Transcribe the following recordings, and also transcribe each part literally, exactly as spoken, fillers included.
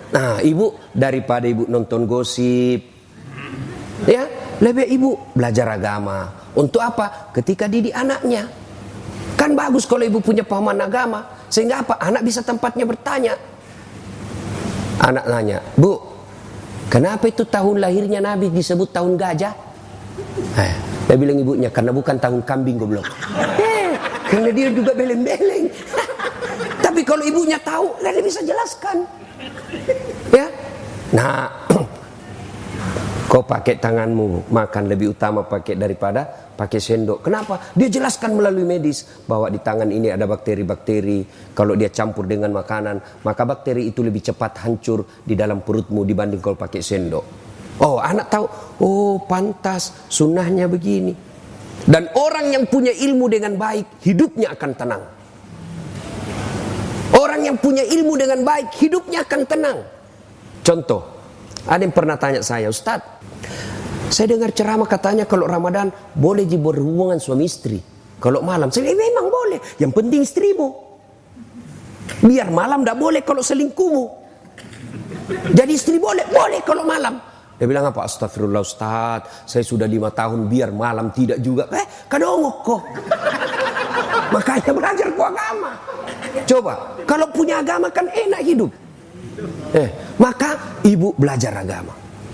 Nah, ibu daripada ibu nonton gosip, ya, lebih ibu belajar agama. Untuk apa? Ketika didik anaknya. Kan bagus kalau ibu punya pemahaman agama. Sehingga apa? Anak bisa tempatnya bertanya. Anak nanya, Bu, kenapa itu tahun lahirnya Nabi disebut tahun gajah? Eh, dia bilang ibunya, karena bukan tahun kambing goblok. Eh, karena dia juga beleng-beleng. Tapi kalau ibunya tahu, dia bisa jelaskan. Ya, nah, kau pakai tanganmu makan lebih utama pakai daripada pakai sendok. Kenapa? Dia jelaskan melalui medis bahwa di tangan ini ada bakteri-bakteri. Kalau dia campur dengan makanan, maka bakteri itu lebih cepat hancur di dalam perutmu dibanding kalau pakai sendok. Oh, anak tahu. Oh, pantas sunnahnya begini. Dan orang yang punya ilmu dengan baik, hidupnya akan tenang. Orang yang punya ilmu dengan baik, hidupnya akan tenang. Contoh, ada yang pernah tanya saya, Ustaz, saya dengar ceramah katanya kalau Ramadan boleh berhubungan suami istri. Kalau malam, saya bilang, memang boleh. Yang penting istrimu. Biar malam tidak boleh kalau selingkuhmu. Jadi istri boleh, boleh kalau malam. Dia bilang apa? Astagfirullah Ustaz, saya sudah lima tahun biar malam tidak juga. Eh, kadongok kok. Makanya belajar ku agama. Coba, kalau punya agama kan enak hidup. Eh, maka ibu belajar agama.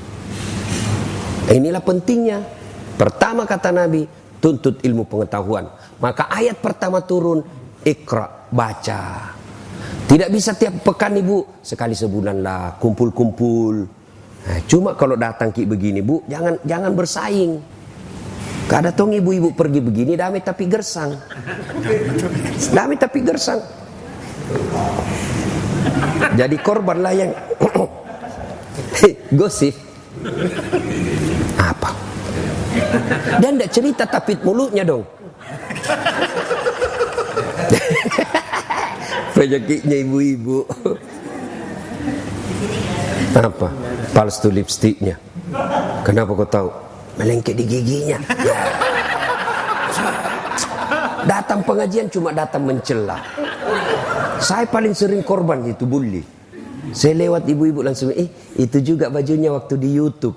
Inilah pentingnya. Pertama kata Nabi, tuntut ilmu pengetahuan. Maka ayat pertama turun, Iqra, baca. Tidak bisa tiap pekan ibu, sekali sebulan lah, kumpul-kumpul. Nah, cuma kalau datang ki begini bu, jangan jangan bersaing. Kada tong ibu-ibu pergi begini, damai tapi gersang. Damai tapi gersang. Jadi korbanlah yang gosip. Apa? Dan tidak cerita tapit mulutnya dong. Penyakitnya ibu-ibu. Apa? Palsu lipstiknya. Kenapa kau tahu? Melengket di giginya. Datang pengajian cuma datang mencela. Saya paling sering korban itu bully. Saya lewat ibu-ibu langsung, eh itu juga bajunya waktu di YouTube.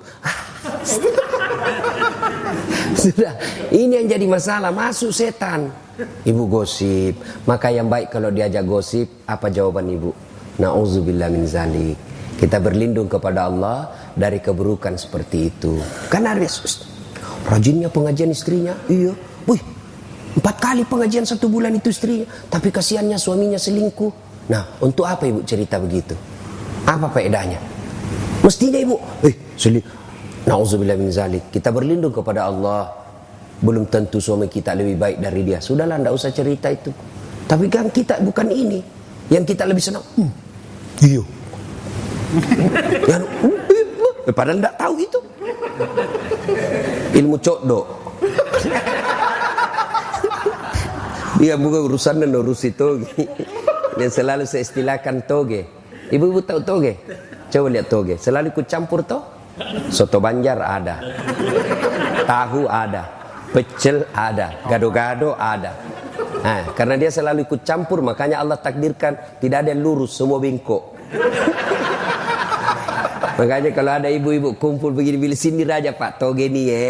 Sudah, ini yang jadi masalah, masuk setan. Ibu gosip. Maka yang baik kalau diajak gosip, apa jawaban ibu? Na'udzubillah min zalik. Kita berlindung kepada Allah dari keburukan seperti itu. Karena Yesus rajinnya pengajian istrinya. Iya. Wih, empat kali pengajian satu bulan itu istrinya. Tapi kasihannya suaminya selingkuh. Nah, untuk apa ibu cerita begitu? Apa faedahnya? Mestinya ibu, eh, selingkuh. Na'udzubillah min zalik. Kita berlindung kepada Allah. Belum tentu suami kita lebih baik dari dia. Sudahlah, tidak usah cerita itu. Tapi kan kita bukan ini. Yang kita lebih senang. Hmm, iya. Yang, uh, padahal tidak tahu itu. Ilmu codok. Dia bukan urusan dan urus itu. Yang selalu saya istilahkan toge. Ibu-ibu tahu toge? Coba lihat toge. Selalu ku campur toh. Soto Banjar ada, tahu ada, pecel ada, gado-gado ada. Nah, karena dia selalu ikut campur, makanya Allah takdirkan tidak ada yang lurus, semua bengkok. Makanya kalau ada ibu-ibu kumpul begini, bila sindir aja Pak, toge nih ya.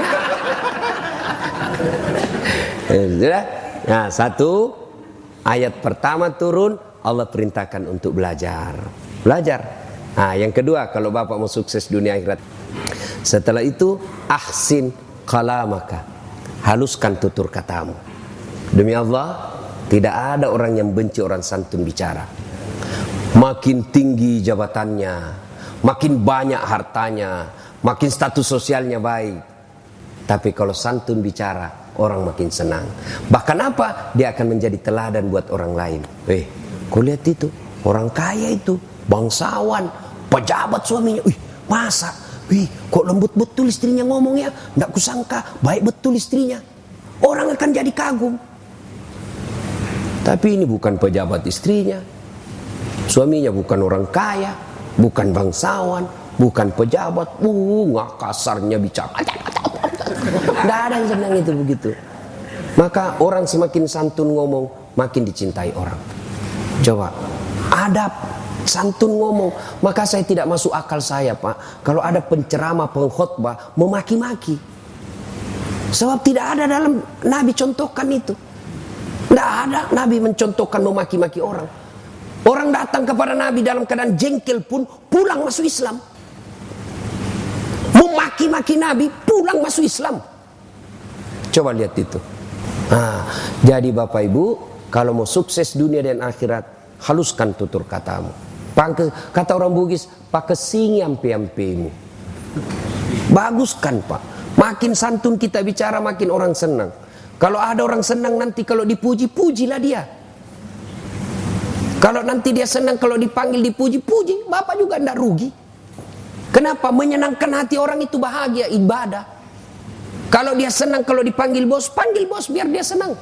Sudah? Nah, satu ayat pertama turun, Allah perintahkan untuk belajar, belajar. Nah, yang kedua, kalau bapak mau sukses dunia akhirat, setelah itu ahsin kalamaka, haluskan tutur katamu. Demi Allah, tidak ada orang yang benci orang santun bicara. Makin tinggi jabatannya, makin banyak hartanya, makin status sosialnya baik, tapi kalau santun bicara, orang makin senang. Bahkan apa? Dia akan menjadi teladan buat orang lain. Eh, kau lihat itu, orang kaya itu, bangsawan, pejabat suaminya, wih masa, wih kok lembut betul istrinya ngomongnya, nggak kusangka baik betul istrinya. Orang akan jadi kagum. Tapi ini bukan pejabat istrinya, suaminya bukan orang kaya, bukan bangsawan, bukan pejabat, uh nggak kasarnya bicara. Nggak ada yang senang itu begitu. Maka orang semakin santun ngomong, makin dicintai orang. Coba adab. Santun ngomong. Maka saya tidak masuk akal saya, Pak, kalau ada penceramah, pengkhotbah memaki-maki. Sebab tidak ada dalam Nabi contohkan itu. Tidak ada Nabi mencontohkan memaki-maki orang. Orang datang kepada Nabi dalam keadaan jengkel pun pulang masuk Islam. Memaki-maki Nabi pulang masuk Islam. Coba lihat itu. Nah, jadi Bapak Ibu, kalau mau sukses dunia dan akhirat, haluskan tutur katamu. Pake, kata orang Bugis, pakai singi ampe-ampemu. Baguskan, Pak. Makin santun kita bicara, makin orang senang. Kalau ada orang senang nanti kalau dipuji, pujilah dia. Kalau nanti dia senang kalau dipanggil dipuji, puji. Bapak juga tidak rugi. Kenapa? Menyenangkan hati orang itu bahagia, ibadah. Kalau dia senang kalau dipanggil bos, panggil bos biar dia senang.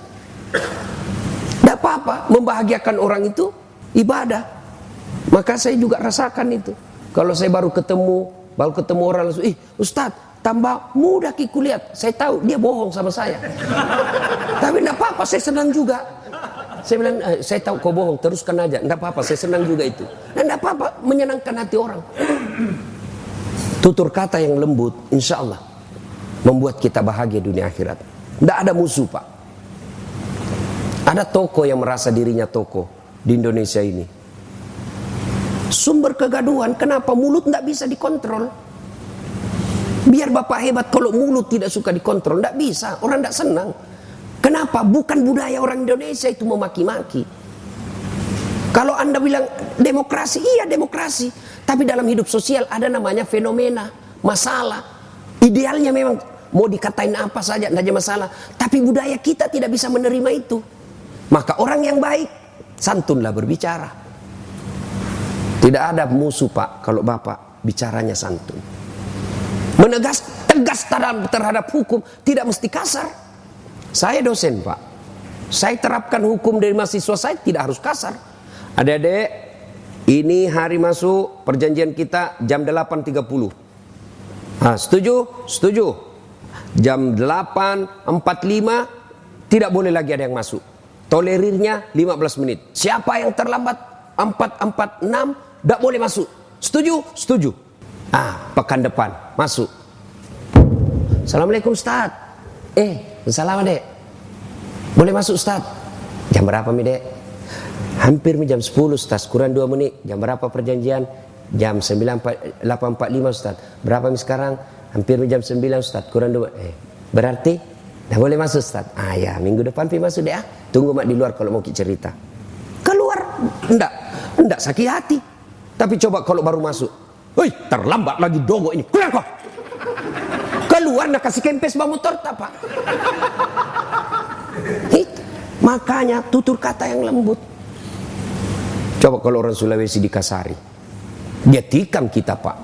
Tidak apa-apa, membahagiakan orang itu ibadah. Maka saya juga rasakan itu. Kalau saya baru ketemu, baru ketemu orang langsung, ih Ustadz, tambah mudah ki kulihat. Saya tahu dia bohong sama saya. Tapi tidak apa-apa, saya senang juga. Saya bilang, eh, saya tahu kau bohong, teruskan aja. Tidak apa-apa, saya senang juga itu. Dan tidak apa-apa, menyenangkan hati orang. Tutur kata yang lembut, insya Allah membuat kita bahagia dunia akhirat. Tidak ada musuh, Pak. Ada tokoh yang merasa dirinya tokoh di Indonesia ini. Sumber kegaduhan, kenapa mulut tidak bisa dikontrol? Biar Bapak hebat kalau mulut tidak suka dikontrol, tidak bisa, orang tidak senang. Kenapa? Bukan budaya orang Indonesia itu memaki-maki. Kalau Anda bilang demokrasi, iya demokrasi. Tapi dalam hidup sosial ada namanya fenomena, masalah. Idealnya memang mau dikatain apa saja, tidak ada masalah. Tapi budaya kita tidak bisa menerima itu. Maka orang yang baik, santunlah berbicara. Tidak ada musuh, Pak, kalau Bapak bicaranya santun. Menegas, tegas terhadap hukum, tidak mesti kasar. Saya dosen, Pak. Saya terapkan hukum dari mahasiswa saya, tidak harus kasar. Adik-adik, ini hari masuk perjanjian kita jam delapan tiga puluh. Nah, setuju? Setuju. Jam delapan empat puluh lima tidak boleh lagi ada yang masuk. Tolerirnya lima belas menit. Siapa yang terlambat empat empat puluh enam tidak boleh masuk. Setuju? Setuju. Ah, pekan depan masuk. Assalamualaikum Ustaz. Eh, salam Dek. Boleh masuk Ustaz? Jam berapa mi Dek? Hampir mi jam sepuluh Ustaz, kurang dua menit. Jam berapa perjanjian? Jam sembilan delapan empat puluh lima Ustaz. Berapa mi sekarang? Hampir mi jam sembilan Ustaz, kurang dua. Eh, berarti dah boleh masuk Ustaz. Ah ya, minggu depan pi masuk deh ah. Tunggu mak di luar kalau mau cerita. Keluar enggak, enggak sakit hati. Tapi coba kalau baru masuk, woi terlambat lagi dogo ini, keluar kok. Keluar nak kasih kempes bawa motor tak Pak. Makanya tutur kata yang lembut. Coba kalau orang Sulawesi dikasari, dia tikam kita Pak.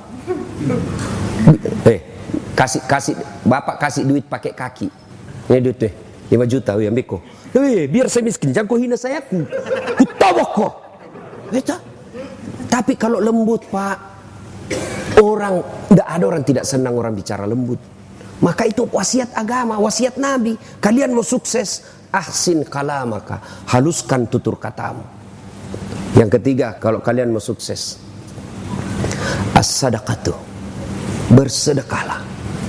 Eh kasih kasih bapak kasih duit pakai kaki. Ini duit deh lima juta ya Beko. Eh biar saya miskin jangan kau hina saya, ku ku tawak kok. Gitu. Tapi kalau lembut Pak, orang tidak ada orang tidak senang orang bicara lembut. Maka itu wasiat agama, wasiat Nabi. Kalian mau sukses, ahsin kalamaka, haluskan tutur katamu. Yang ketiga, kalau kalian mau sukses, as-sadaqatu, bersedekahlah.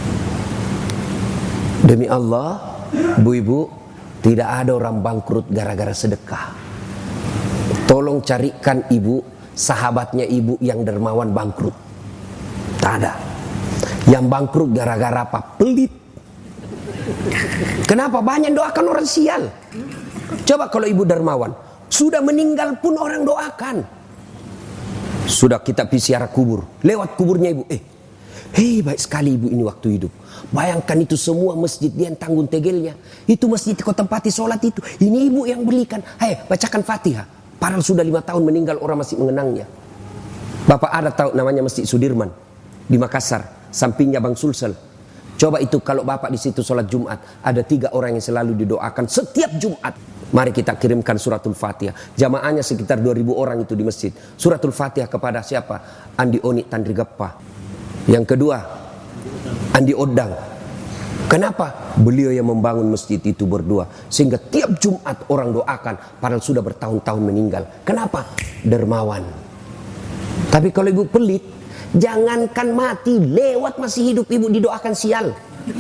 Demi Allah, ibu-ibu, tidak ada orang bangkrut gara-gara sedekah. Tolong carikan ibu, sahabatnya ibu yang dermawan bangkrut. Tak ada. Yang bangkrut gara-gara apa? Pelit. Kenapa? Banyak doakan orang sial. Coba kalau ibu dermawan, sudah meninggal pun orang doakan. Sudah kita pergi ziarah kubur, lewat kuburnya ibu, eh, hei baik sekali ibu ini waktu hidup. Bayangkan itu semua masjid dia yang tanggung tegelnya. Itu masjid kau tempati sholat itu. Ini ibu yang belikan. Hei bacakan Fatihah. Padahal sudah lima tahun meninggal orang masih mengenangnya. Bapak ada tahu namanya Masjid Sudirman di Makassar, sampingnya Bang Sulsel. Coba itu kalau bapak di situ sholat Jumat, ada tiga orang yang selalu didoakan setiap Jumat. Mari kita kirimkan suratul Fatihah. Jamaahnya sekitar dua ribu orang itu di masjid. Suratul Fatihah kepada siapa? Andi Oni Tandri Gappa. Yang kedua, Andi Odang. Kenapa? Beliau yang membangun masjid itu berdua. Sehingga tiap Jumat orang doakan. Padahal sudah bertahun-tahun meninggal. Kenapa? Dermawan. Tapi kalau ibu pelit, jangankan mati, lewat masih hidup ibu didoakan sial.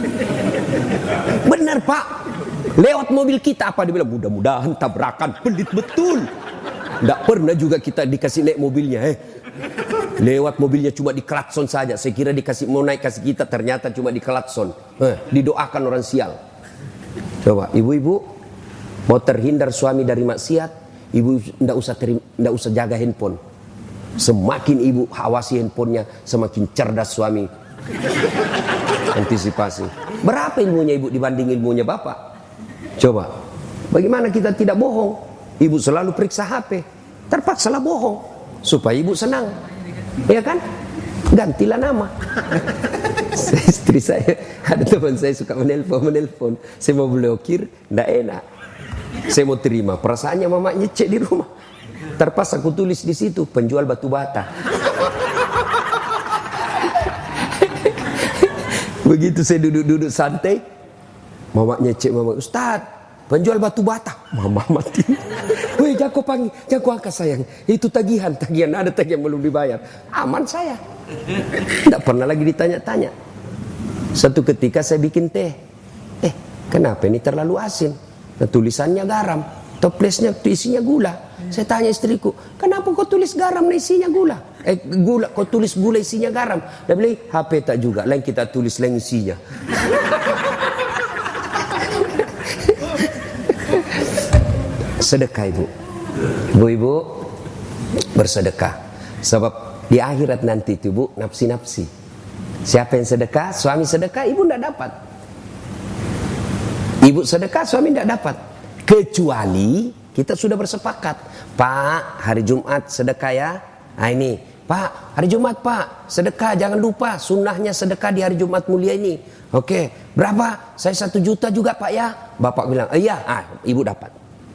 Benar Pak. Lewat mobil kita apa dibilang, mudah-mudahan tabrakan, pelit betul. Tidak pernah juga kita dikasih naik mobilnya. Eh. Lewat mobilnya cuma di klakson saja. Saya kira dikasih mau naik kasih kita, ternyata cuma di klakson. Eh, didoakan orang sial. Coba ibu-ibu mau terhindar suami dari maksiat, ibu tidak usah tidak usah jaga handphone. Semakin ibu awasi handphonenya, semakin cerdas suami. Antisipasi. Berapa ilmunya ibu dibanding ilmunya bapak? Coba. Bagaimana kita tidak bohong? Ibu selalu periksa H P. Terpaksalah bohong supaya ibu senang. Ya kan? Gantilah nama. Istri saya, ada teman saya suka menelpon, menelpon. Saya mau blokir, tidak enak. Saya mau terima. Perasaannya mamanya cek di rumah. Terpaksa aku tulis di situ, penjual batu bata. Begitu saya duduk-duduk santai, mamanya cek mama, Ustaz, penjual batu bata. Mama mati. Woi, jago panggil, jago angkat sayang. Itu tagihan, tagihan ada tagihan belum dibayar. Aman saya. Tidak pernah lagi ditanya-tanya. Satu ketika saya bikin teh. Eh, kenapa ini terlalu asin? Nah, tulisannya garam, toplesnya isinya gula. Saya tanya istriku, kenapa kau tulis garam nah isinya gula? Eh, gula, kau tulis gula isinya garam. Dia bilang, H P tak juga, lain kita tulis lain isinya. Sedekah ibu. Ibu-ibu bersedekah. Sebab di akhirat nanti itu ibu nafsi-nafsi. Siapa yang sedekah? Suami sedekah, ibu tidak dapat. Ibu sedekah, suami tidak dapat. Kecuali kita sudah bersepakat. Pak, hari Jumat sedekah ya. Nah ini, Pak, hari Jumat Pak, sedekah jangan lupa. Sunnahnya sedekah di hari Jumat mulia ini. Oke, berapa? Saya satu juta juga Pak ya. Bapak bilang, eh, iya, ah, ibu dapat.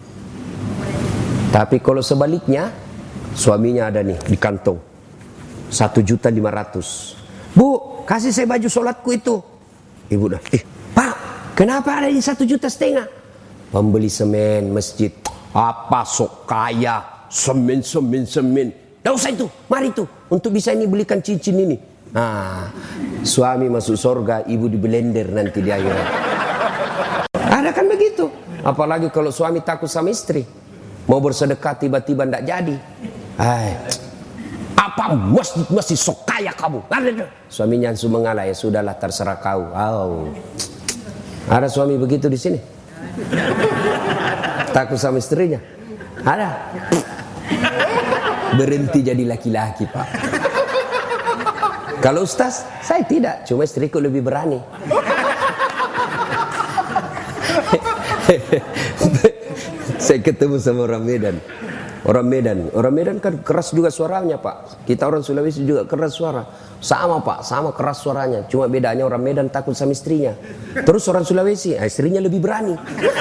Tapi kalau sebaliknya, suaminya ada nih di kantong satu juta lima ratus. Bu, kasih saya baju sholatku itu. Ibu dah, eh, Pak, kenapa ada di satu juta setengah? Pembeli semen masjid. Apa sok kaya, semen, semen, semen. Tidak usah itu, mari itu. Untuk bisa ini belikan cincin ini. Nah, suami masuk surga, ibu di blender nanti di akhirat. Ada kan begitu. Apalagi kalau suami takut sama istri. Mau bersedekah tiba-tiba tidak jadi. Hai, apa masjid masih sok kaya kamu? Suaminya langsung mengalah, ya sudahlah terserah kau. Oh. Ada suami begitu di sini? Takut sama istrinya? Ada? Berhenti jadi laki-laki Pak. Kalau Ustaz, saya tidak. Cuma istriku lebih berani. Saya ketemu sama orang Medan. Orang Medan, orang Medan kan keras juga suaranya Pak. Kita orang Sulawesi juga keras suara. Sama Pak, sama keras suaranya. Cuma bedanya orang Medan takut sama istrinya. Terus orang Sulawesi, istrinya lebih berani.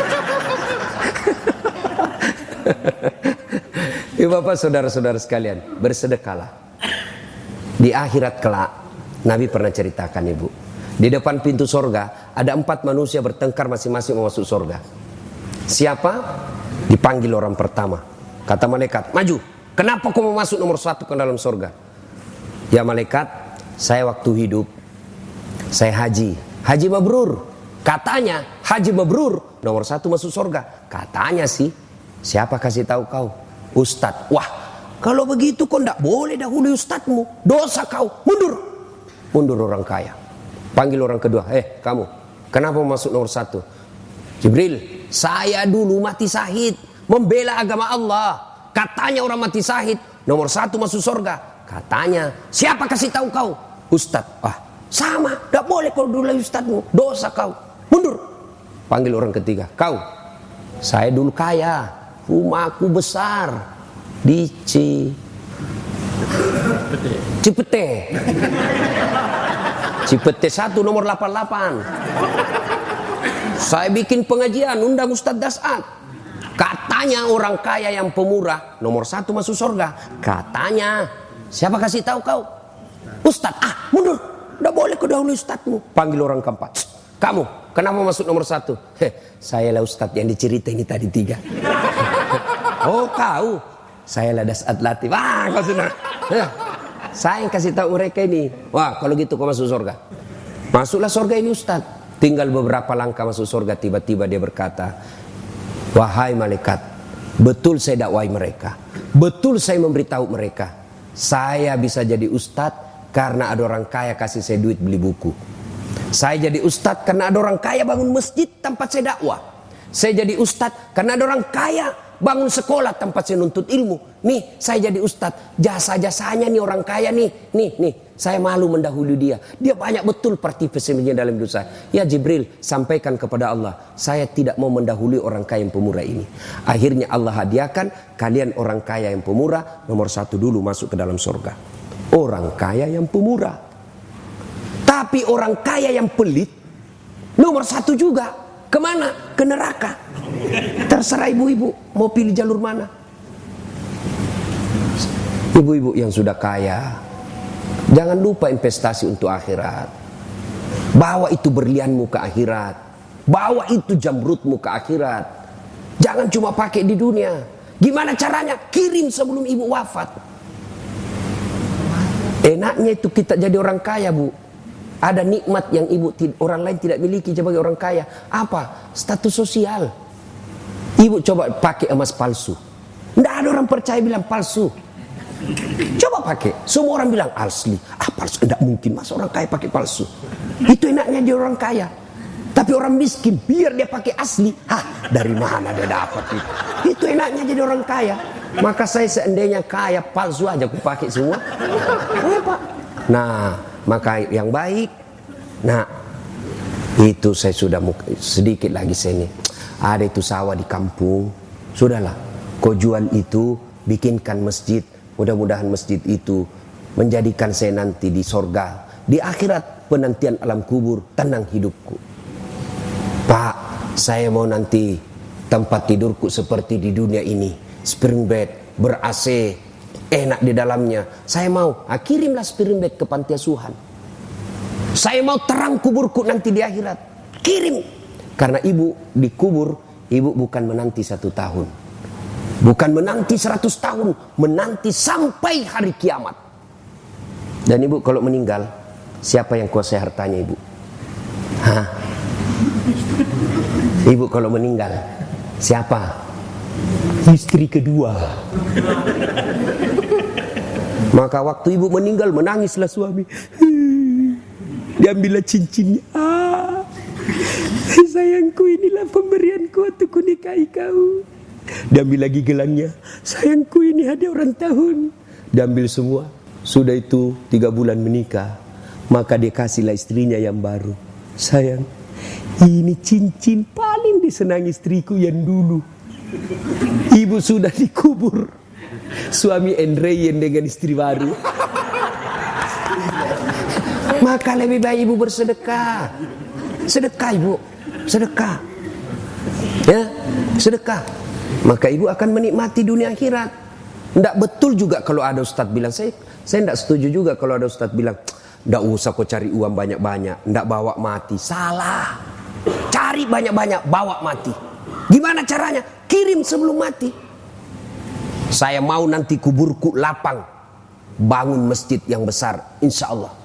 Ya Bapak, saudara-saudara sekalian, bersedekahlah. Di akhirat kelak, Nabi pernah ceritakan ibu. Di depan pintu sorga, ada empat manusia bertengkar masing-masing mau masuk sorga. Siapa? Dipanggil orang pertama. Kata malaikat, maju. Kenapa kau mau masuk nomor satu ke dalam sorga? Ya malaikat, saya waktu hidup, saya haji. Haji mabrur. Katanya, haji mabrur, nomor satu masuk sorga. Katanya sih, siapa kasih tahu kau? Ustadz. Wah, kalau begitu kau tidak boleh dahului ustadzmu. Dosa kau, mundur. Mundur orang kaya. Panggil orang kedua, eh kamu, kenapa masuk nomor satu? Jibril, saya dulu mati syahid membela agama Allah. Katanya orang mati syahid nomor satu masuk surga. Katanya, siapa kasih tahu kau? Ustadz. Ah, sama, tidak boleh kau dulu ustadzmu. Dosa kau, mundur. Panggil orang ketiga, kau, saya dulu kaya, rumahku besar di C Cipete. Cipete satu nomor delapan puluh delapan. Saya bikin pengajian, undang Ustadz Dasat. Katanya orang kaya yang pemurah nomor satu masuk surga. Katanya, siapa kasih tahu kau? Ustadz. Ah, mundur. Udah boleh kau dahulu ustadzmu. Panggil orang keempat. Kamu, kenapa masuk nomor satu? Heh, saya lah ustadz yang dicerita ini tadi tiga. Oh kau, saya lah Dasat Latif. Ah, kau sudah. saya yang kasih tahu mereka ini. Wah, kalau gitu kau masuk surga. Masuklah surga ini Ustaz. Tinggal beberapa langkah masuk surga, tiba-tiba dia berkata, wahai malaikat, betul saya dakwai mereka, betul saya memberitahu mereka, saya bisa jadi Ustaz karena ada orang kaya kasih saya duit beli buku. Saya jadi Ustaz karena ada orang kaya bangun masjid tempat saya dakwah. Saya jadi Ustaz karena ada orang kaya bangun sekolah tempat saya nuntut ilmu. Nih saya jadi Ustaz, jasa-jasanya nih orang kaya nih. Nih, nih saya malu mendahului dia. Dia banyak betul partisipasinya dalam hidup saya. Ya Jibril, sampaikan kepada Allah, saya tidak mau mendahului orang kaya yang pemurah ini. Akhirnya Allah hadiahkan kalian orang kaya yang pemurah, nomor satu dulu masuk ke dalam surga. Orang kaya yang pemurah. Tapi orang kaya yang pelit, nomor satu juga. Kemana? Ke neraka. Terserah ibu-ibu mau pilih jalur mana. Ibu-ibu yang sudah kaya, jangan lupa investasi untuk akhirat. Bawa itu berlianmu ke akhirat. Bawa itu jamrutmu ke akhirat. Jangan cuma pakai di dunia. Gimana caranya? Kirim sebelum ibu wafat. Enaknya itu kita jadi orang kaya, Bu. Ada nikmat yang ibu orang lain tidak miliki sebagai orang kaya. Apa? Status sosial. Ibu coba pakai emas palsu. Tidak ada orang percaya bilang palsu. Coba pakai. Semua orang bilang asli. Ah palsu. Tidak mungkin. Masa orang kaya pakai palsu? Itu enaknya dia orang kaya. Tapi orang miskin biar dia pakai asli. Hah, dari mana dia dapat itu? Itu enaknya jadi orang kaya. Maka saya seandainya kaya palsu aja aku pakai semua. Apa? Nah, maka yang baik, nah itu saya sudah sedikit lagi sini. Ada itu sawah di kampung, sudahlah. Kau jual itu, bikinkan masjid. Mudah-mudahan masjid itu menjadikan saya nanti di sorga, di akhirat penantian alam kubur, tenang hidupku. Pak, saya mau nanti tempat tidurku seperti di dunia ini, spring bed, ber-A C. Enak di dalamnya. Saya mau, ah, kirimlah spring bed ke panti asuhan. Saya mau terang kuburku nanti di akhirat. Kirim. Karena ibu dikubur, ibu bukan menanti satu tahun. Bukan menanti seratus tahun. Menanti sampai hari kiamat. Dan ibu kalau meninggal, siapa yang kuasai hartanya ibu? Hah? Ibu kalau meninggal, siapa? Istri kedua. Maka waktu ibu meninggal menangislah suami. Diambillah cincinnya. Ah, sayangku inilah pemberianku untuk kunikahi kau. Diambil lagi gelangnya. Sayangku ini hadiah ulang tahun. Diambil semua. Sudah itu tiga bulan menikah. Maka dia kasihlah istrinya yang baru. Sayang, ini cincin paling disenangi istriku yang dulu. Ibu sudah dikubur. Suami Andreyen dengan istri baru. Maka lebih baik ibu bersedekah. Sedekah ibu, sedekah. Ya, sedekah. Maka ibu akan menikmati dunia akhirat. Tidak betul juga kalau ada ustaz bilang, saya saya tidak setuju juga kalau ada ustaz bilang, tidak usah kau cari uang banyak-banyak, tidak bawa mati. Salah. Cari banyak-banyak, bawa mati. Gimana caranya? Kirim sebelum mati. Saya mau nanti kuburku lapang, bangun masjid yang besar, insya Allah.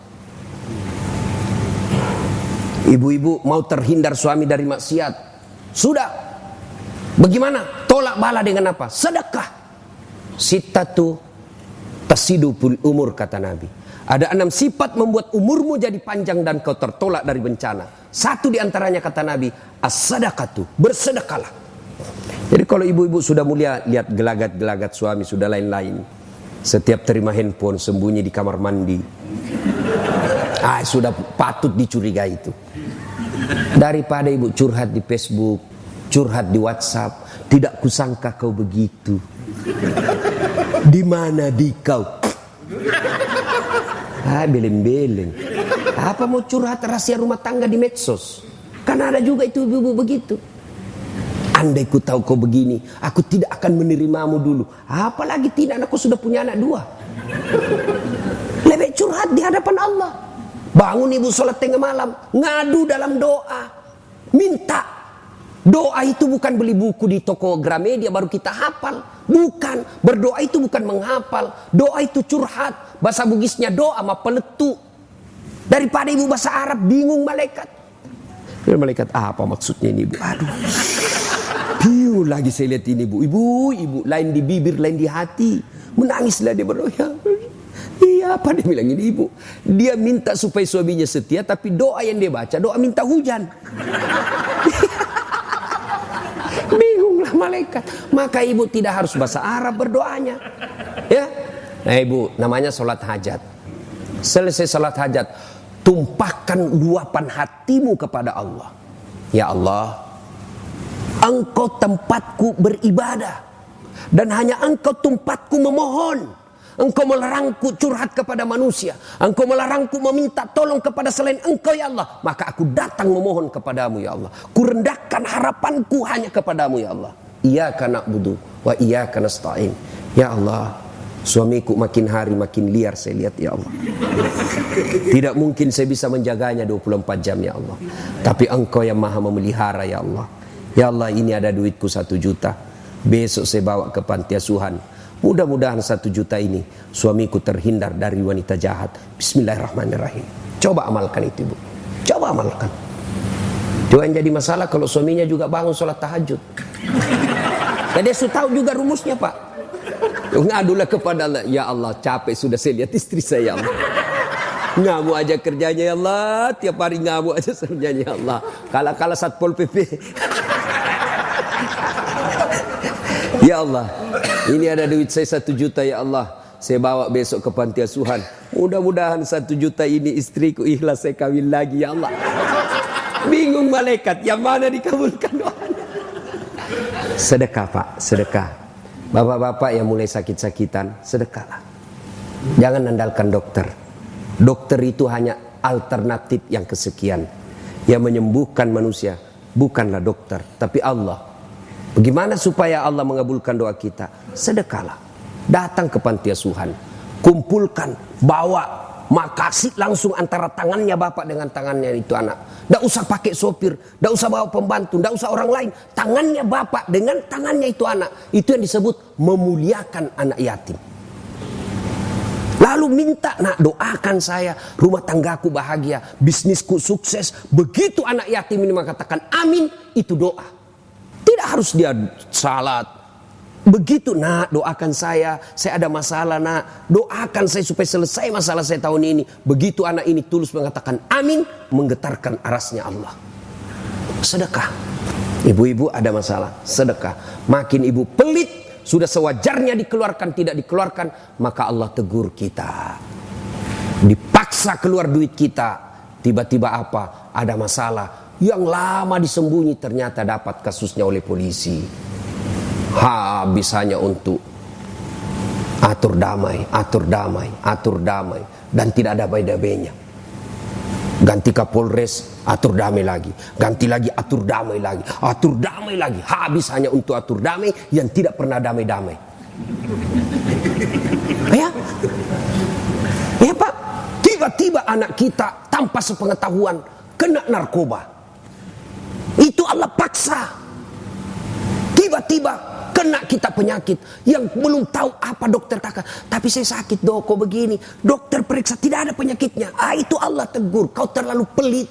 Ibu-ibu mau terhindar suami dari maksiat, sudah. Bagaimana? Tolak bala dengan apa? Sedekah. Sittatu tasidupul umur, kata Nabi. Ada enam sifat membuat umurmu jadi panjang dan kau tertolak dari bencana. Satu diantaranya kata Nabi, as-sadaqatu, bersedekahlah. Jadi kalau ibu-ibu sudah mulia, lihat gelagat-gelagat suami sudah lain-lain. Setiap terima handphone sembunyi di kamar mandi. Ah, sudah patut dicurigai itu. Daripada ibu curhat di Facebook, curhat di WhatsApp, tidak kusangka kau begitu. Di mana di kau? Ah, beleng-beleng. Apa mau curhat rahasia rumah tangga di medsos? Karena ada juga itu ibu-ibu begitu. Andai ku tahu kau begini, aku tidak akan menerimamu dulu. Apalagi tidak, aku sudah punya anak dua. Lebih curhat di hadapan Allah. Bangun ibu sholat tengah malam, ngadu dalam doa, minta Doa itu bukan beli buku di toko Gramedia baru kita hafal. Bukan. Berdoa itu bukan menghafal. Doa itu curhat. Bahasa Bugisnya doa sama peletu. Daripada ibu bahasa Arab bingung malaikat. Malaikat apa maksudnya ini ibu? Aduh. Bingung lagi saya lihat ini ibu. Ibu, ibu. Lain di bibir, lain di hati. Menangislah dia berdoa. Iya apa dia bilang ini ibu. Dia minta supaya suaminya setia. Tapi doa yang dia baca doa minta hujan. Bingunglah malaikat. Maka ibu tidak harus bahasa Arab berdoanya. Ya. Nah ibu, namanya sholat hajat. Selesai sholat hajat, tumpahkan luapan hatimu kepada Allah. Ya Allah, Engkau tempatku beribadah, dan hanya Engkau tempatku memohon. Engkau melarangku curhat kepada manusia. Engkau melarangku meminta tolong kepada selain Engkau ya Allah. Maka aku datang memohon kepadamu ya Allah. Kurendahkan harapanku hanya kepadamu ya Allah. Iyyaka na'budu wa iyyaka nasta'in. Ya Allah, suamiku makin hari makin liar saya lihat ya Allah. Tidak mungkin saya bisa menjaganya dua puluh empat jam ya Allah. Tapi Engkau yang maha memelihara ya Allah. Ya Allah, ini ada duitku satu juta. Besok saya bawa ke panti asuhan. Mudah-mudahan satu juta ini suamiku terhindar dari wanita jahat. Bismillahirrahmanirrahim. Coba amalkan itu ibu. Coba amalkan. Cuma yang jadi masalah kalau suaminya juga bangun sholat tahajud. Dan dia sudah tahu juga rumusnya pak. Ngadulah kepada Allah. Ya Allah, capek sudah saya lihat istri saya ya Allah. Ngamuk aja kerjanya ya Allah. Tiap hari ngamuk aja kerjanya ya Allah. Kala-kala Satpol P P. Ya Allah, ini ada duit saya satu juta ya Allah. Saya bawa besok ke panti asuhan. Mudah-mudahan satu juta ini istriku ikhlas saya kawin lagi ya Allah. Bingung malaikat, yang mana dikabulkan doanya? Sedekah pak, sedekah. Bapak-bapak yang mulai sakit-sakitan, sedekahlah. Jangan andalkan dokter. Dokter itu hanya alternatif yang kesekian. Yang menyembuhkan manusia bukanlah dokter, tapi Allah. Bagaimana supaya Allah mengabulkan doa kita? Sedekahlah. Datang ke panti asuhan. Kumpulkan, bawa, makasih langsung antara tangannya bapak dengan tangannya itu anak. Tidak usah pakai sopir, tidak usah bawa pembantu, tidak usah orang lain. Tangannya bapak dengan tangannya itu anak. Itu yang disebut memuliakan anak yatim. Lalu minta, nak doakan saya, rumah tanggaku bahagia, bisnisku sukses. Begitu anak yatim ini mengatakan amin, itu doa. Tidak harus dia salat. Begitu nak doakan saya. Saya ada masalah nak. Doakan saya supaya selesai masalah saya tahun ini. Begitu anak ini tulus mengatakan amin. Menggetarkan arasnya Allah. Sedekah. Ibu-ibu ada masalah. Sedekah. Makin ibu pelit. Sudah sewajarnya dikeluarkan tidak dikeluarkan. Maka Allah tegur kita. Dipaksa keluar duit kita. Tiba-tiba apa? Ada masalah. Yang lama disembunyi ternyata dapat kasusnya oleh polisi. Habis hanya untuk atur damai, atur damai, atur damai. Dan tidak ada damai-damainya. Ganti Kapolres, atur damai lagi. Ganti lagi, atur damai lagi. Atur damai lagi. Habis hanya untuk atur damai yang tidak pernah damai-damai. Ya? Ya pak? Tiba-tiba anak kita tanpa sepengetahuan kena narkoba. Itu Allah paksa. Tiba-tiba kena kita penyakit yang belum tahu apa dokter takkan. Tapi saya sakit dok, kok begini. Dokter periksa tidak ada penyakitnya. Ah itu Allah tegur, kau terlalu pelit.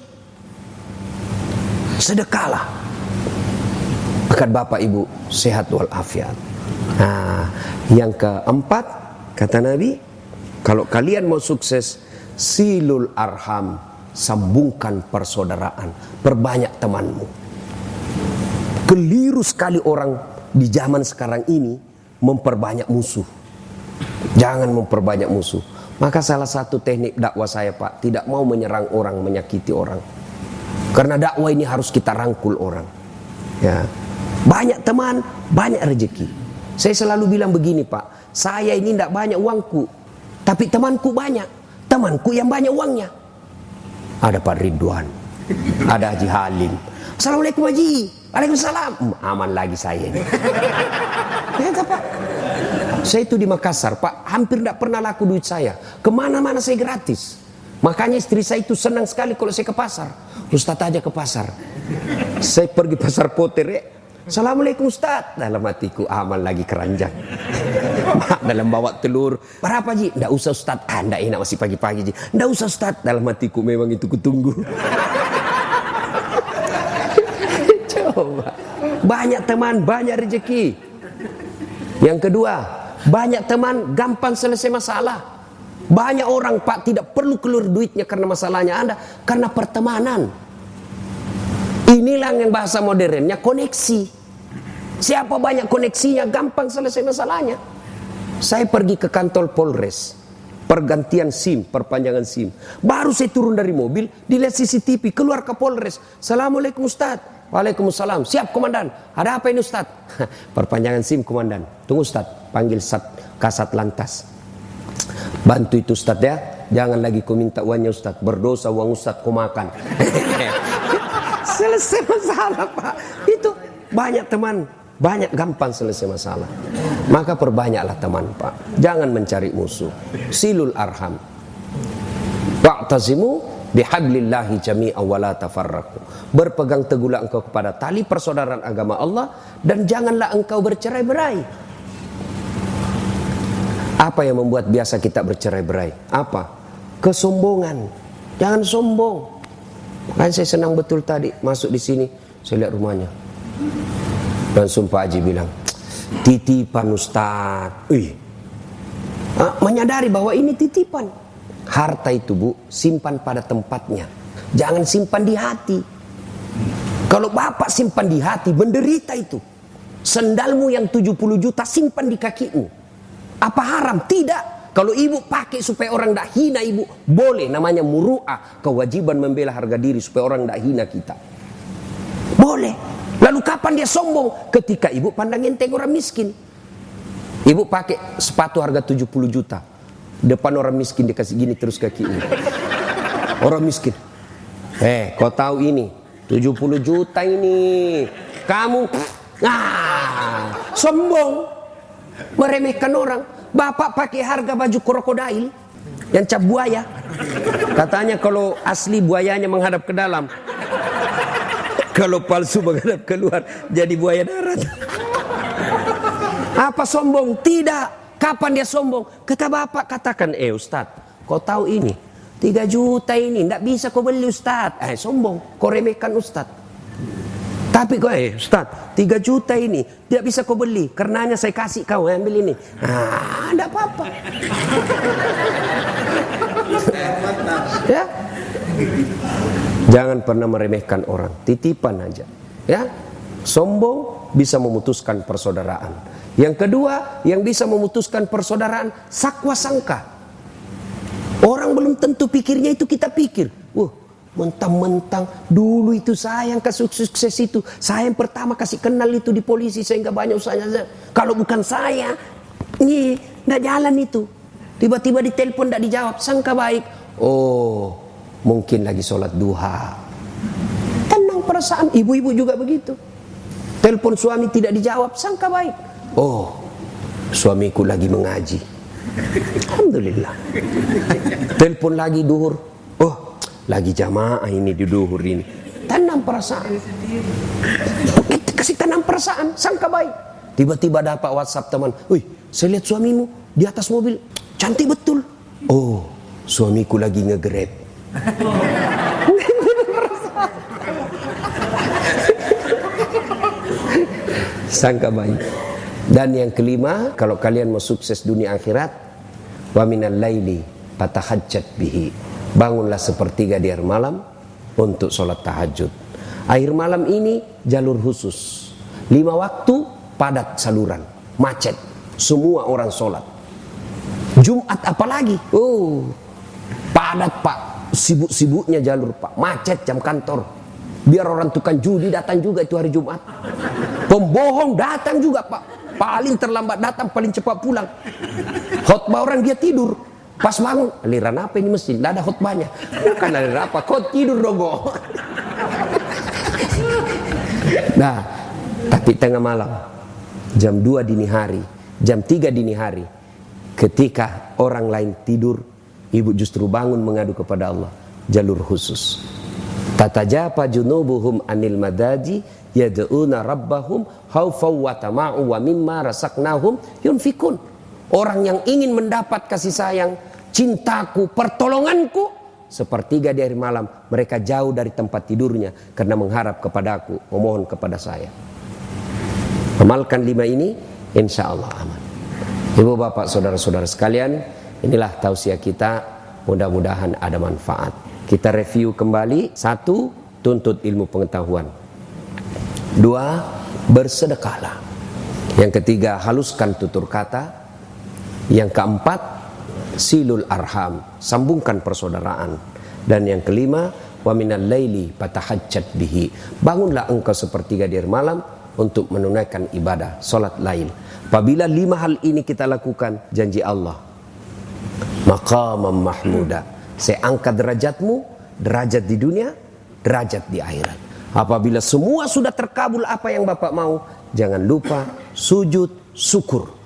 Sedekahlah. Akan bapak ibu sehat walafiat. Nah, yang keempat kata Nabi, kalau kalian mau sukses, silul arham, sambungkan persaudaraan, perbanyak temanmu. Keliru sekali orang di zaman sekarang ini memperbanyak musuh. Jangan memperbanyak musuh. Maka salah satu teknik dakwah saya pak, tidak mau menyerang orang, menyakiti orang. Karena dakwah ini harus kita rangkul orang. Ya, banyak teman, banyak rezeki. Saya selalu bilang begini pak, saya ini tidak banyak uangku, tapi temanku banyak. Temanku yang banyak uangnya. Ada Pak Ridwan, ada Haji Halim. Assalamualaikum Haji. Waalaikumsalam. Aman lagi saya ini. Ya pak. Saya itu di Makassar pak, hampir tidak pernah laku duit saya. Kemana-mana saya gratis. Makanya istri saya itu senang sekali kalau saya ke pasar. Ustaz aja ke pasar. Saya pergi pasar Poter, eh. Assalamualaikum Ustaz. Dalam hatiku, aman lagi keranjang. Dalam bawa telur, berapa Ji? Nggak usah Ustaz. Ah, nggak enak masih pagi-pagi Ji. Nggak usah Ustaz. Dalam hatiku memang itu kutunggu. Coba. Banyak teman, banyak rezeki. Yang kedua, banyak teman, gampang selesai masalah. Banyak orang Pak tidak perlu keluar duitnya karena masalahnya Anda, karena pertemanan. Inilah yang bahasa modernnya koneksi. Siapa banyak koneksinya, gampang selesai masalahnya. Saya pergi ke kantor Polres, pergantian SIM, perpanjangan SIM. Baru saya turun dari mobil, dilihat C C T V, keluar ke Polres. Assalamualaikum Ustaz. Waalaikumsalam. Siap komandan. Ada apa ini Ustaz? Perpanjangan SIM komandan. Tunggu Ustaz, panggil Sat Kasat Lantas. Bantu itu Ustaz ya. Jangan lagi kau minta uangnya Ustaz. Berdosa uang Ustaz kau makan. Selesai masalah Pak. Itu banyak teman, banyak gampang selesai masalah. Maka perbanyaklah teman Pak. Jangan mencari musuh. Silul arham. Wa'tasimu bihablillahi jami'an wa la tafarraqu. Berpegang teguhlah engkau kepada tali persaudaraan agama Allah dan janganlah engkau bercerai-berai. Apa yang membuat biasa kita bercerai-berai? Apa? Kesombongan. Jangan sombong. Makanya saya senang betul tadi masuk di sini, saya lihat rumahnya. Langsung Pak Haji bilang, titipan Ustaz. Ih, ah, menyadari bahwa ini titipan. Harta itu Bu, simpan pada tempatnya. Jangan simpan di hati. Kalau Bapak simpan di hati, menderita itu. Sendalmu yang tujuh puluh juta simpan di kakimu. Apa haram? Tidak. Kalau ibu pakai supaya orang tidak hina ibu, boleh, namanya muru'ah, kewajiban membela harga diri supaya orang tidak hina kita. Boleh. Lalu kapan dia sombong? Ketika ibu pandang enteng orang miskin. Ibu pakai sepatu harga tujuh puluh juta. Depan orang miskin dikasih gini terus kaki ini. Orang miskin. Eh, kau tahu ini tujuh puluh juta ini. Kamu ah, sombong. Meremehkan orang. Bapak pakai harga baju krokodil yang cap buaya. Katanya kalau asli buayanya menghadap ke dalam, kalau palsu menghadap keluar, jadi buaya darat. Apa sombong? Tidak. Kapan dia sombong? Kata Bapak, katakan, eh Ustaz, kau tahu ini tiga juta ini tidak bisa kau beli Ustaz. Eh sombong, kau remehkan Ustaz. Tapi kau, eh Ustaz, tiga juta ini tidak bisa kau beli, karenanya saya kasih kau, ambil ini. Ah, tidak apa-apa. Ya, jangan pernah meremehkan orang, titipan aja. Ya, sombong bisa memutuskan persaudaraan. Yang kedua, yang bisa memutuskan persaudaraan, sakwa sangka. Orang belum tentu pikirnya itu kita pikir. Wah, mentang-mentang dulu itu saya yang sukses itu, saya yang pertama kasih kenal itu di polisi sehingga banyak usahanya. Kalau bukan saya, ini nggak jalan itu. Tiba-tiba ditelepon nggak dijawab, sangka baik. Oh, mungkin lagi sholat duha. Tenang perasaan, ibu-ibu juga begitu. Telepon suami tidak dijawab, sangka baik. Oh, suamiku lagi mengaji. Alhamdulillah. Telepon lagi duhur. Oh, lagi jamaah ini di duhur ini. Tanam perasaan. Kasih tanam perasaan, sangka baik. Tiba-tiba dapat WhatsApp teman. Wih, saya lihat suamimu di atas mobil, cantik betul. Oh, suamiku lagi nge-grab. Sangka baik. Dan yang kelima, kalau kalian mau sukses dunia akhirat, wa minal laili fatahajjat bihi. Bangunlah sepertiga di akhir malam untuk sholat tahajud. Akhir malam ini jalur khusus, lima waktu padat saluran, macet, semua orang sholat. Jumat apalagi, oh padat Pak, sibuk-sibuknya jalur Pak, macet jam kantor. Biar orang tukang judi datang juga itu hari Jumat. Pembohong datang juga Pak, paling terlambat datang, paling cepat pulang. Khotbah orang dia tidur. Pas bangun, aliran apa ini masjid? Tidak ada khutbahnya. Bukan aliran apa, kau tidur dogo. Nah, tapi tengah malam, jam dua dini hari, jam tiga dini hari, ketika orang lain tidur, ibu justru bangun mengadu kepada Allah. Jalur khusus. Tatajafa junubuhum anil madaji yad'una rabbahum khaufaw wa tama'u wa mimma razaqnahum yunfikun. Orang yang ingin mendapat kasih sayang, cintaku, pertolonganku, sepertiga di hari malam mereka jauh dari tempat tidurnya karena mengharap kepadaku, memohon kepada saya. Amalkan lima ini, insya Allah aman. Ibu bapak saudara-saudara sekalian, inilah tausiah kita, mudah-mudahan ada manfaat. Kita review kembali. Satu, tuntut ilmu pengetahuan. Dua, bersedekahlah. Yang ketiga, haluskan tutur kata. Yang keempat, silul arham, sambungkan persaudaraan. Dan yang kelima, wa minal laili fatahajjat bihi, bangunlah engkau sepertiga di hari malam untuk menunaikan ibadah salat lail. Apabila lima hal ini kita lakukan, janji Allah, maqamam mahmuda, saya angkat derajatmu, derajat di dunia, derajat di akhirat. Apabila semua sudah terkabul apa yang Bapak mau, jangan lupa sujud syukur.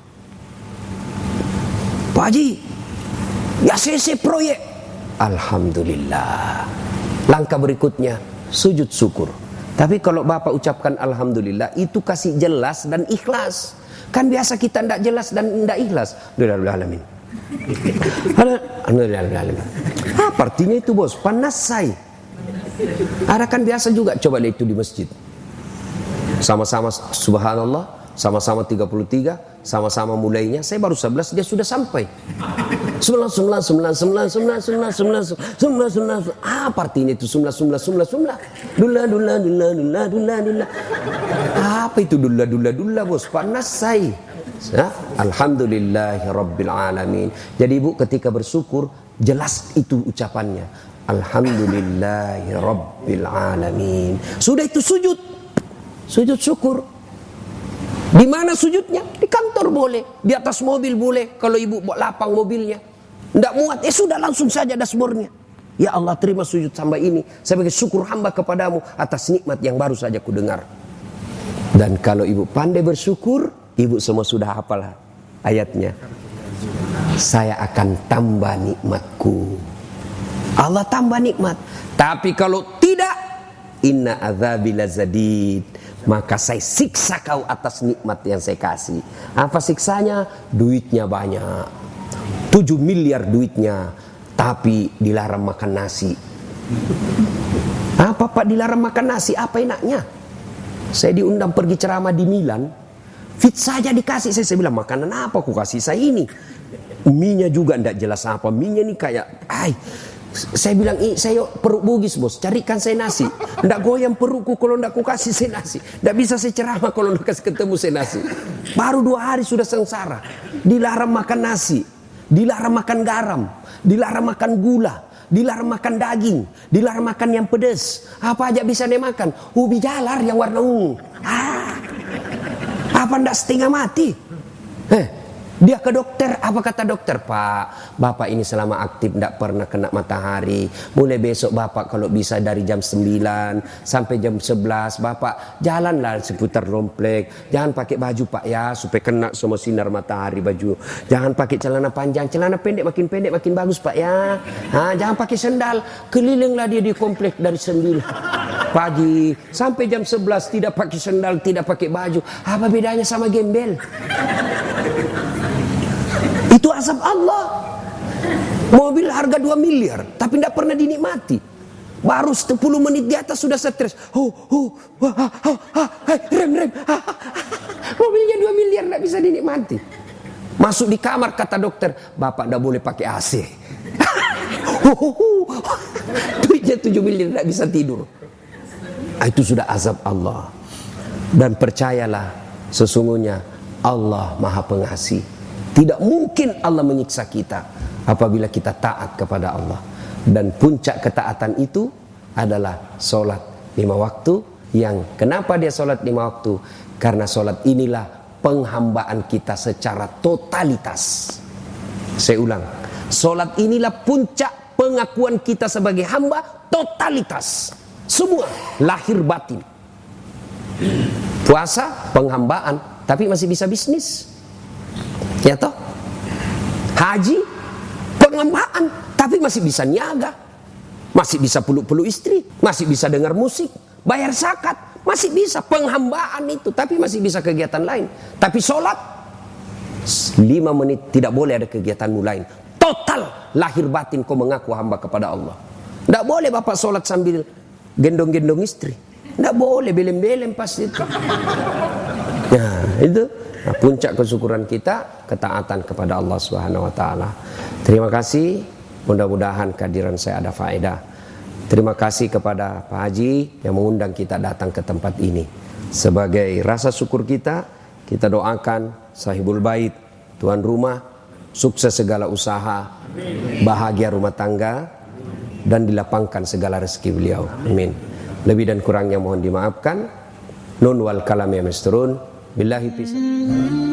Pak Haji, ya C C proyek, alhamdulillah. Langkah berikutnya sujud syukur. Tapi kalau Bapak ucapkan alhamdulillah, itu kasih jelas dan ikhlas. Kan biasa kita tidak jelas dan tidak ikhlas. Alhamdulillah. Alhamdulillah. Apa artinya itu bos? Panasai. Ada kan biasa juga, coba lihat itu di masjid. Sama-sama subhanallah, sama-sama tiga puluh tiga, sama-sama mulainya. Saya baru sebelas, dia sudah sampai. Sembilan, sembilan, sembilan, sembilan, sembilan, sembilan, sembilan, sembilan, sembilan. Apa artinya itu sembilan, sembilan, sembilan, sembilan? Dula, dula, dula, dula, dula, dula. Apa itu dula, dula, dula bos? Panas saya. Ya? Alhamdulillahi Rabbil Alamin. Jadi ibu ketika bersyukur, jelas itu ucapannya. Alhamdulillahi Rabbil Alamin. Sudah itu sujud. Sujud syukur. Di mana sujudnya? Di kantor boleh, di atas mobil boleh. Kalau ibu buat lapang mobilnya, tidak muat, eh sudah langsung saja dashboardnya. Ya Allah, terima sujud hamba ini sebagai syukur hamba kepadamu atas nikmat yang baru saja ku dengar. Dan kalau ibu pandai bersyukur, ibu semua sudah hafal ayatnya. Saya akan tambah nikmatku. Allah tambah nikmat. Tapi kalau tidak, inna adzabi lazadid, maka saya siksa kau atas nikmat yang saya kasih. Apa siksanya? Duitnya banyak, tujuh miliar duitnya, tapi dilarang makan nasi. Apa Pak dilarang makan nasi? Apa enaknya? Saya diundang pergi ceramah di Milan, fit saja dikasih. Saya, saya bilang, makanan apa aku kasih saya ini? Mie-nya juga tidak jelas apa. Mie-nya ini kayak, ay. Saya bilang, saya perut bugis bos, carikan saya nasi. Tidak goyang perutku kalau tidak ku kasih saya nasi. Tidak bisa saya ceramah kalau tidak kasih ketemu saya nasi. Baru dua hari sudah sengsara. Dilarang makan nasi, dilarang makan garam, dilarang makan gula, dilarang makan daging, dilarang makan yang pedas. Apa aja bisa dia makan? Ubi jalar yang warna ungu. Ah, apa ndak setengah mati? Eh, dia ke dokter, apa kata dokter? Pak, Bapak ini selama aktif tidak pernah kena matahari. Mulai besok Bapak kalau bisa dari jam sembilan sampai jam sebelas Bapak jalanlah seputar komplek. Jangan pakai baju Pak ya, supaya kena semua sinar matahari baju. Jangan pakai celana panjang, celana pendek makin pendek makin bagus Pak ya. Ha, jangan pakai sendal, kelilinglah dia di komplek dari sembilan pagi sampai jam sebelas tidak pakai sendal, tidak pakai baju. Apa bedanya sama gembel? Itu azab Allah. Mobil harga dua miliar tapi tidak pernah dinikmati. Baru sepuluh menit di atas sudah stres. Oh, oh, oh, oh, oh, oh, rem, rem. Mobilnya dua miliar tidak bisa dinikmati. Masuk di kamar kata dokter, Bapak tidak boleh pakai A C. Duitnya tujuh miliar tidak bisa tidur. Itu sudah azab Allah. Dan percayalah, sesungguhnya Allah Maha Pengasih. Tidak mungkin Allah menyiksa kita apabila kita taat kepada Allah. Dan puncak ketaatan itu adalah solat lima waktu. Yang kenapa dia solat lima waktu? Karena solat inilah penghambaan kita secara totalitas. Saya ulang, solat inilah puncak pengakuan kita sebagai hamba totalitas. Semua lahir batin. Puasa penghambaan, tapi masih bisa bisnis. Ya toh? Haji penghambaan, tapi masih bisa niaga. masih bisa peluk-peluk istri, masih bisa dengar musik, bayar zakat, masih bisa penghambaan itu, tapi masih bisa kegiatan lain. Tapi sholat lima menit tidak boleh ada kegiatanmu lain. Total lahir batin kau mengaku hamba kepada Allah. Tidak boleh bapak sholat sambil gendong-gendong istri. Tidak boleh belem-belem pas itu. Nah itu nah, puncak kesyukuran kita ketaatan kepada Allah Subhanahu Wa Taala. Terima kasih. Mudah-mudahan kehadiran saya ada faedah. Terima kasih kepada Pak Haji yang mengundang kita datang ke tempat ini. Sebagai rasa syukur kita, kita doakan sahibul bait, tuan rumah, sukses segala usaha, bahagia rumah tangga, dan dilapangkan segala rezeki beliau. Amin. Lebih dan kurangnya mohon dimaafkan. Nun wal kalam ya misturun. Billahi pisah.